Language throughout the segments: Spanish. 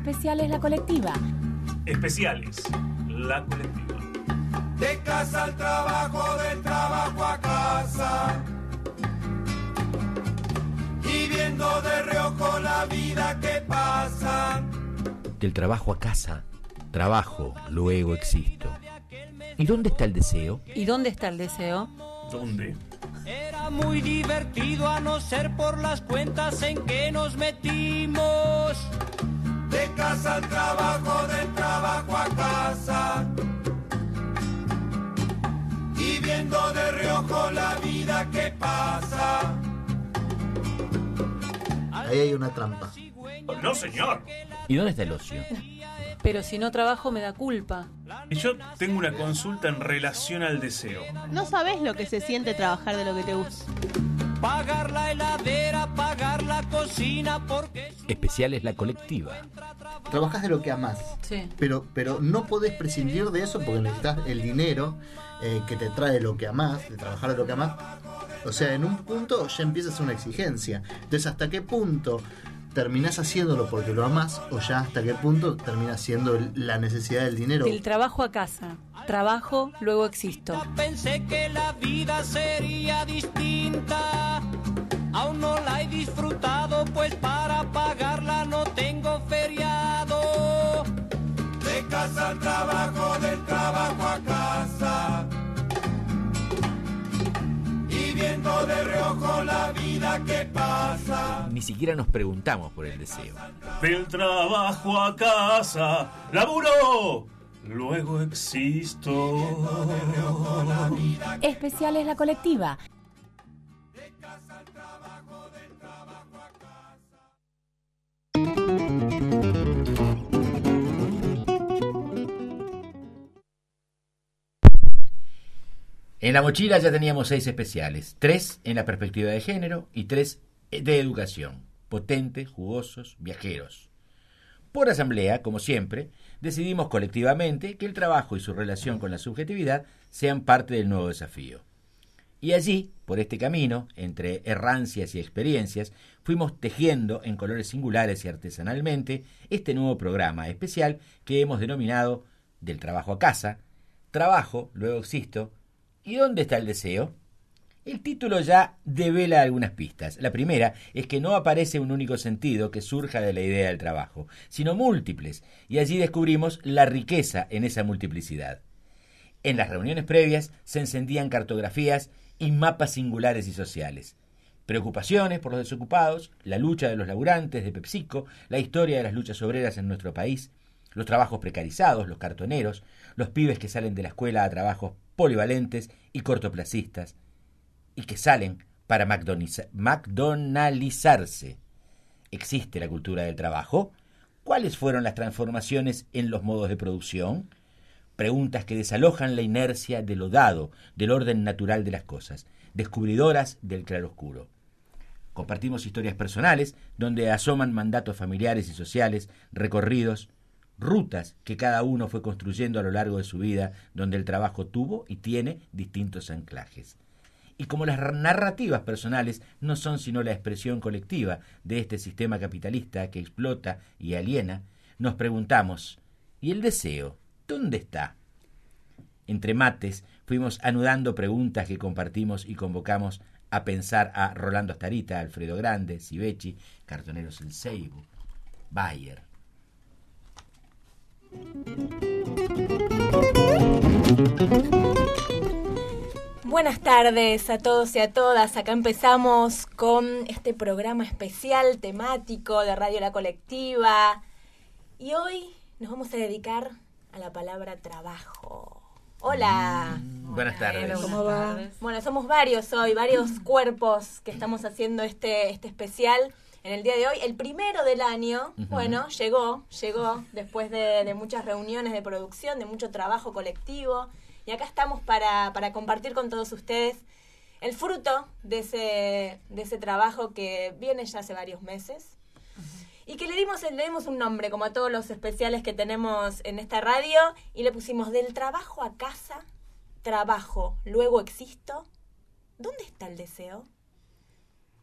Especiales La Colectiva. Especiales La Colectiva. De casa al trabajo, del trabajo a casa. Y viendo de reojo la vida que pasa. Del trabajo a casa, trabajo, luego existo. ¿Y dónde está el deseo? ¿Y dónde está el deseo? ¿Dónde? Era muy divertido a no ser por las cuentas en que nos metimos. De casa al trabajo, del trabajo a casa. Y viendo de reojo la vida que pasa. Ahí hay una trampa. No, señor. ¿Y dónde está el ocio? Pero si no trabajo me da culpa. Y yo tengo una consulta en relación al deseo. No sabés lo que se siente trabajar de lo que te gusta. Pagar la heladera, pagar la cocina, porque... Especiales La Colectiva. Trabajás de lo que amás. Sí. Pero no podés prescindir de eso porque necesitas el dinero que te trae lo que amás, de trabajar de lo que amás. O sea, en un punto ya empieza a ser una exigencia. Entonces, ¿hasta qué punto terminás haciéndolo porque lo amás o ya hasta qué punto termina siendo la necesidad del dinero? Del trabajo a casa, trabajo, luego existo. Pensé que la vida sería distinta. Aún no la he disfrutado, pues para pagarla no tengo feriado. De casa al trabajo, del trabajo a casa. Y viendo de reojo la vida que pasa. Ni siquiera nos preguntamos por el deseo. Del trabajo a casa, laburo, luego existo. Especiales La Colectiva. En la mochila ya teníamos 6 especiales, 3 en la perspectiva de género y 3 de educación, potentes, jugosos, viajeros. Por asamblea, como siempre, decidimos colectivamente que el trabajo y su relación con la subjetividad sean parte del nuevo desafío. Y allí, por este camino, entre errancias y experiencias, fuimos tejiendo en colores singulares y artesanalmente este nuevo programa especial que hemos denominado Del trabajo a casa, trabajo, luego existo. ¿Y dónde está el deseo? El título ya devela algunas pistas. La primera es que no aparece un único sentido que surja de la idea del trabajo, sino múltiples, y allí descubrimos la riqueza en esa multiplicidad. En las reuniones previas se encendían cartografías y mapas singulares y sociales. Preocupaciones por los desocupados, la lucha de los laburantes de PepsiCo, la historia de las luchas obreras en nuestro país, los trabajos precarizados, los cartoneros, los pibes que salen de la escuela a trabajos polivalentes y cortoplacistas, y que salen para McDonaldizarse. ¿Existe la cultura del trabajo? ¿Cuáles fueron las transformaciones en los modos de producción? Preguntas que desalojan la inercia de lo dado, del orden natural de las cosas, descubridoras del claroscuro. Compartimos historias personales donde asoman mandatos familiares y sociales, recorridos, rutas que cada uno fue construyendo a lo largo de su vida, donde el trabajo tuvo y tiene distintos anclajes. Y como las narrativas personales no son sino la expresión colectiva de este sistema capitalista que explota y aliena, nos preguntamos, ¿y el deseo? ¿Dónde está? Entre mates fuimos anudando preguntas que compartimos y convocamos a pensar a Rolando Astarita, Alfredo Grande, Sivechi, Cartoneros El Seibo, Bayer. Buenas tardes a todos y a todas. Acá empezamos con este programa especial temático de Radio La Colectiva. Y hoy nos vamos a dedicar a la palabra trabajo. Hola. Buenas tardes. ¿Cómo va? Bueno, somos varios hoy, varios cuerpos que estamos haciendo este especial en el día de hoy. El primero del año, bueno, llegó después de muchas reuniones de producción, de mucho trabajo colectivo. Y acá estamos para compartir con todos ustedes el fruto de ese trabajo que viene ya hace varios meses. Y que le dimos un nombre, como a todos los especiales que tenemos en esta radio, y le pusimos Del trabajo a casa, trabajo, luego existo. ¿Dónde está el deseo?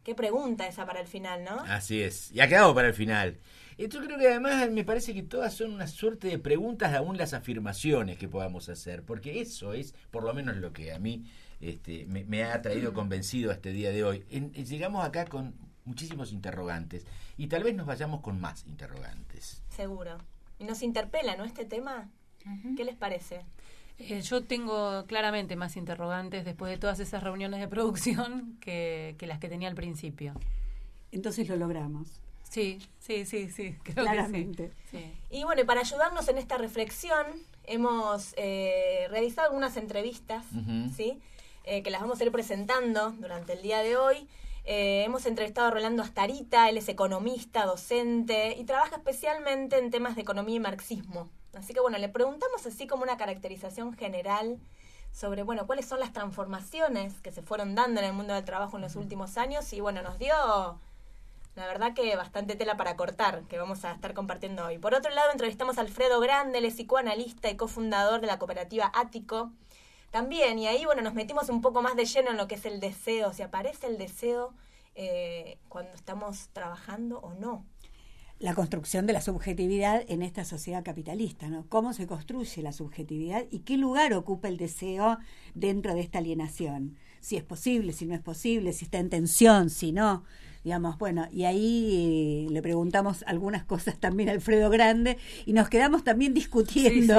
Qué pregunta esa para el final, ¿no? Así es, y ha quedado para el final. Yo creo que además me parece que todas son una suerte de preguntas, aún las afirmaciones que podamos hacer, porque eso es por lo menos lo que a mí me ha traído convencido a este día de hoy. Llegamos acá con muchísimos interrogantes y tal vez nos vayamos con más interrogantes. Seguro. Y nos interpela, ¿no? Este tema. ¿Qué les parece? Yo tengo claramente más interrogantes después de todas esas reuniones de producción que las que tenía al principio. Entonces lo logramos. Sí, creo claramente. Que sí. Y bueno, y para ayudarnos en esta reflexión, hemos realizado algunas entrevistas, ¿sí? Que las vamos a ir presentando durante el día de hoy. Hemos entrevistado a Rolando Astarita, él es economista, docente y trabaja especialmente en temas de economía y marxismo. Así que bueno, le preguntamos así como una caracterización general sobre, bueno, cuáles son las transformaciones que se fueron dando en el mundo del trabajo en los últimos años y bueno, nos dio, la verdad que bastante tela para cortar, que vamos a estar compartiendo hoy. Por otro lado, entrevistamos a Alfredo Grande, él es psicoanalista y cofundador de la cooperativa Ático. También, y ahí, bueno, nos metimos un poco más de lleno en lo que es el deseo, si aparece el deseo cuando estamos trabajando o no. La construcción de la subjetividad en esta sociedad capitalista, ¿no? Cómo se construye la subjetividad y qué lugar ocupa el deseo dentro de esta alienación. Si es posible, si no es posible, si está en tensión, si no. Digamos, bueno, y ahí le preguntamos algunas cosas también a Alfredo Grande y nos quedamos también discutiendo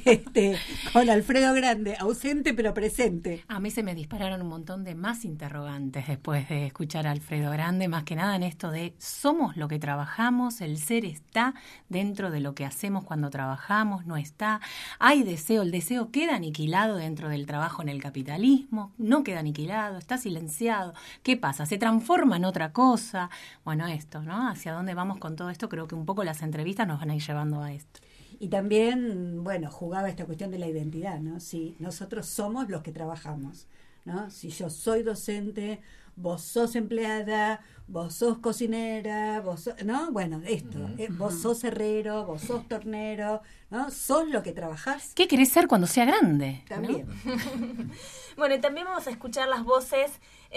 con Alfredo Grande, ausente pero presente. A mí se me dispararon un montón de más interrogantes después de escuchar a Alfredo Grande, más que nada en esto de somos lo que trabajamos, el ser está dentro de lo que hacemos cuando trabajamos, no está, hay deseo, el deseo queda aniquilado dentro del trabajo en el capitalismo, no queda aniquilado, está silenciado, ¿qué pasa? ¿Se transforma en otra cosa? Bueno, esto, ¿no? ¿Hacia dónde vamos con todo esto? Creo que un poco las entrevistas nos van a ir llevando a esto. Y también, bueno, jugaba esta cuestión de la identidad, ¿no? Si nosotros somos los que trabajamos, ¿no? Si yo soy docente, vos sos empleada, vos sos cocinera, ¿no? Bueno, esto, vos sos herrero, vos sos tornero, ¿no? Sos lo que trabajás. ¿Qué querés ser cuando sea grande? También. ¿No? Bueno, y también vamos a escuchar las voces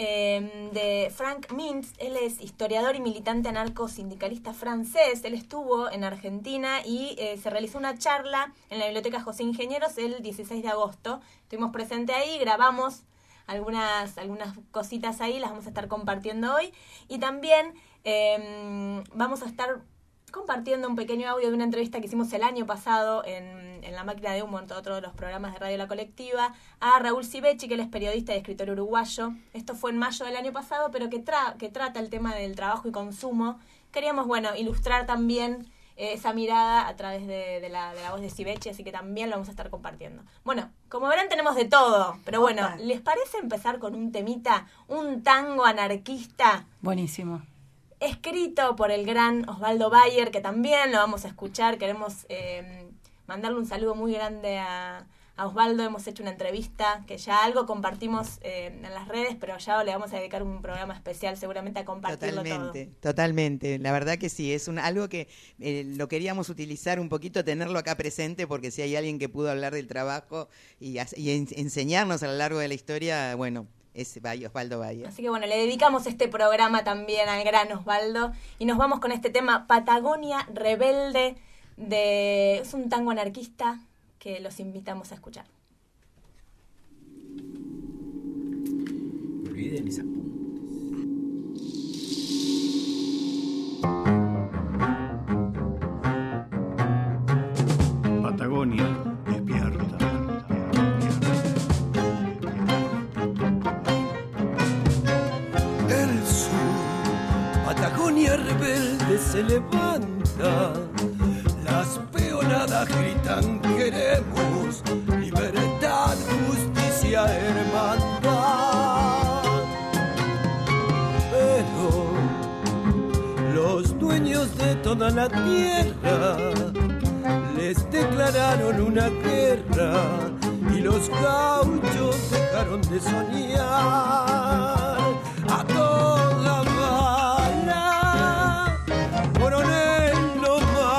de Frank Mintz. Él es historiador y militante anarcosindicalista francés. Él estuvo en Argentina y se realizó una charla en la Biblioteca José Ingenieros el 16 de agosto. Estuvimos presentes ahí, grabamos algunas cositas ahí, las vamos a estar compartiendo hoy. Y también vamos a estar compartiendo un pequeño audio de una entrevista que hicimos el año pasado en La Máquina de Humo, en otro de los programas de Radio La Colectiva, a Raúl Civechi, que él es periodista y escritor uruguayo. Esto fue en mayo del año pasado, pero que trata el tema del trabajo y consumo. Queríamos, bueno, ilustrar también esa mirada a través de la voz de Civechi, así que también lo vamos a estar compartiendo. Bueno, como verán tenemos de todo, pero bueno, ¿les parece empezar con un temita, un tango anarquista? Buenísimo. Escrito por el gran Osvaldo Bayer, que también lo vamos a escuchar. Queremos mandarle un saludo muy grande a Osvaldo. Hemos hecho una entrevista que ya algo compartimos en las redes, pero ya le vamos a dedicar un programa especial seguramente a compartirlo todo. Totalmente. La verdad que sí, es algo que lo queríamos utilizar un poquito, tenerlo acá presente, porque si hay alguien que pudo hablar del trabajo y enseñarnos a lo largo de la historia, bueno, es Osvaldo Bayer. Así que bueno, le dedicamos este programa también al gran Osvaldo y nos vamos con este tema Patagonia Rebelde, es un tango anarquista que los invitamos a escuchar. Me olvidé de mis apuntes. Patagonia despierta. El sur, Patagonia rebelde se levanta. Las peonadas gritan queremos libertad, justicia, hermandad. Pero los dueños de toda la tierra les declararon una guerra y los gauchos dejaron de soñar. A toda bala, coronel no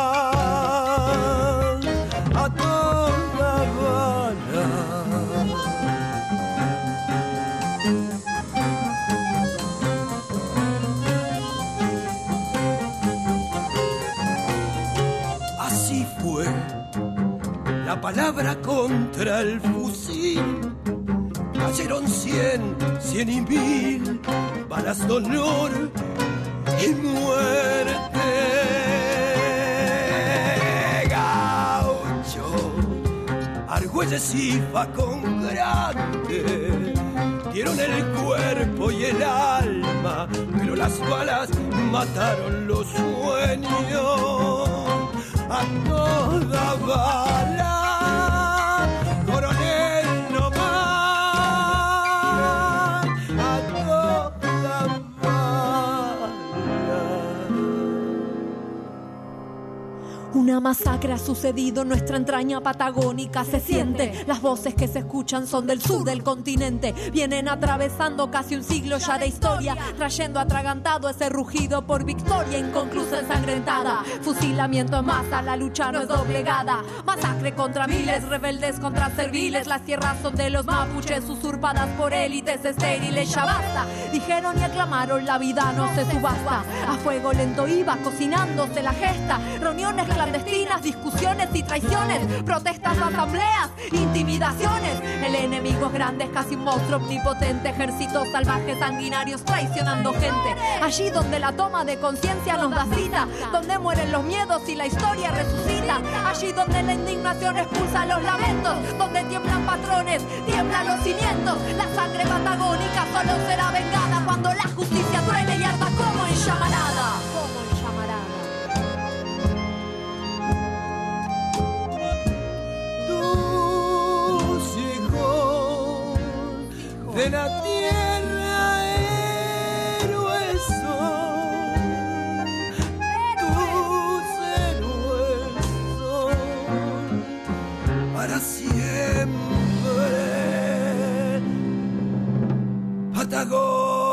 más, a toda bala. palabra contra el fusil. Cayeron 100 y 1000 balas de honor y muerte. Gaucho, Argüelles y Facón Grande dieron el cuerpo y el alma, pero las balas mataron los sueños. A toda bala, coronel no más, a toda bala. Una masacre ha sucedido en nuestra entraña patagónica, se siente. Las voces que se escuchan son del sur del continente. Vienen atravesando casi un siglo ya de historia, trayendo atragantado ese rugido por victoria inconclusa, ensangrentada. Fusilamiento en masa, la lucha no es doblegada. Masacre contra miles, rebeldes contra serviles. Las tierras son de los mapuches, usurpadas por élites estériles. Ya basta, dijeron y aclamaron, la vida no se subasta. A fuego lento iba cocinándose la gesta. Reuniones clandestinas, discusiones y traiciones, protestas, asambleas, intimidaciones. El enemigo es grande, es casi un monstruo omnipotente, ejércitos salvajes, sanguinarios, traicionando gente. Allí donde la toma de conciencia nos da cita, donde mueren los miedos y la historia resucita. Allí donde la indignación expulsa los lamentos, donde tiemblan patrones, tiemblan los cimientos. La sangre patagónica solo será vengada cuando la justicia truene y arda como en llamarada. Como en llamarada. De la tierra héroes son, tus héroes son para siempre. Patagonia.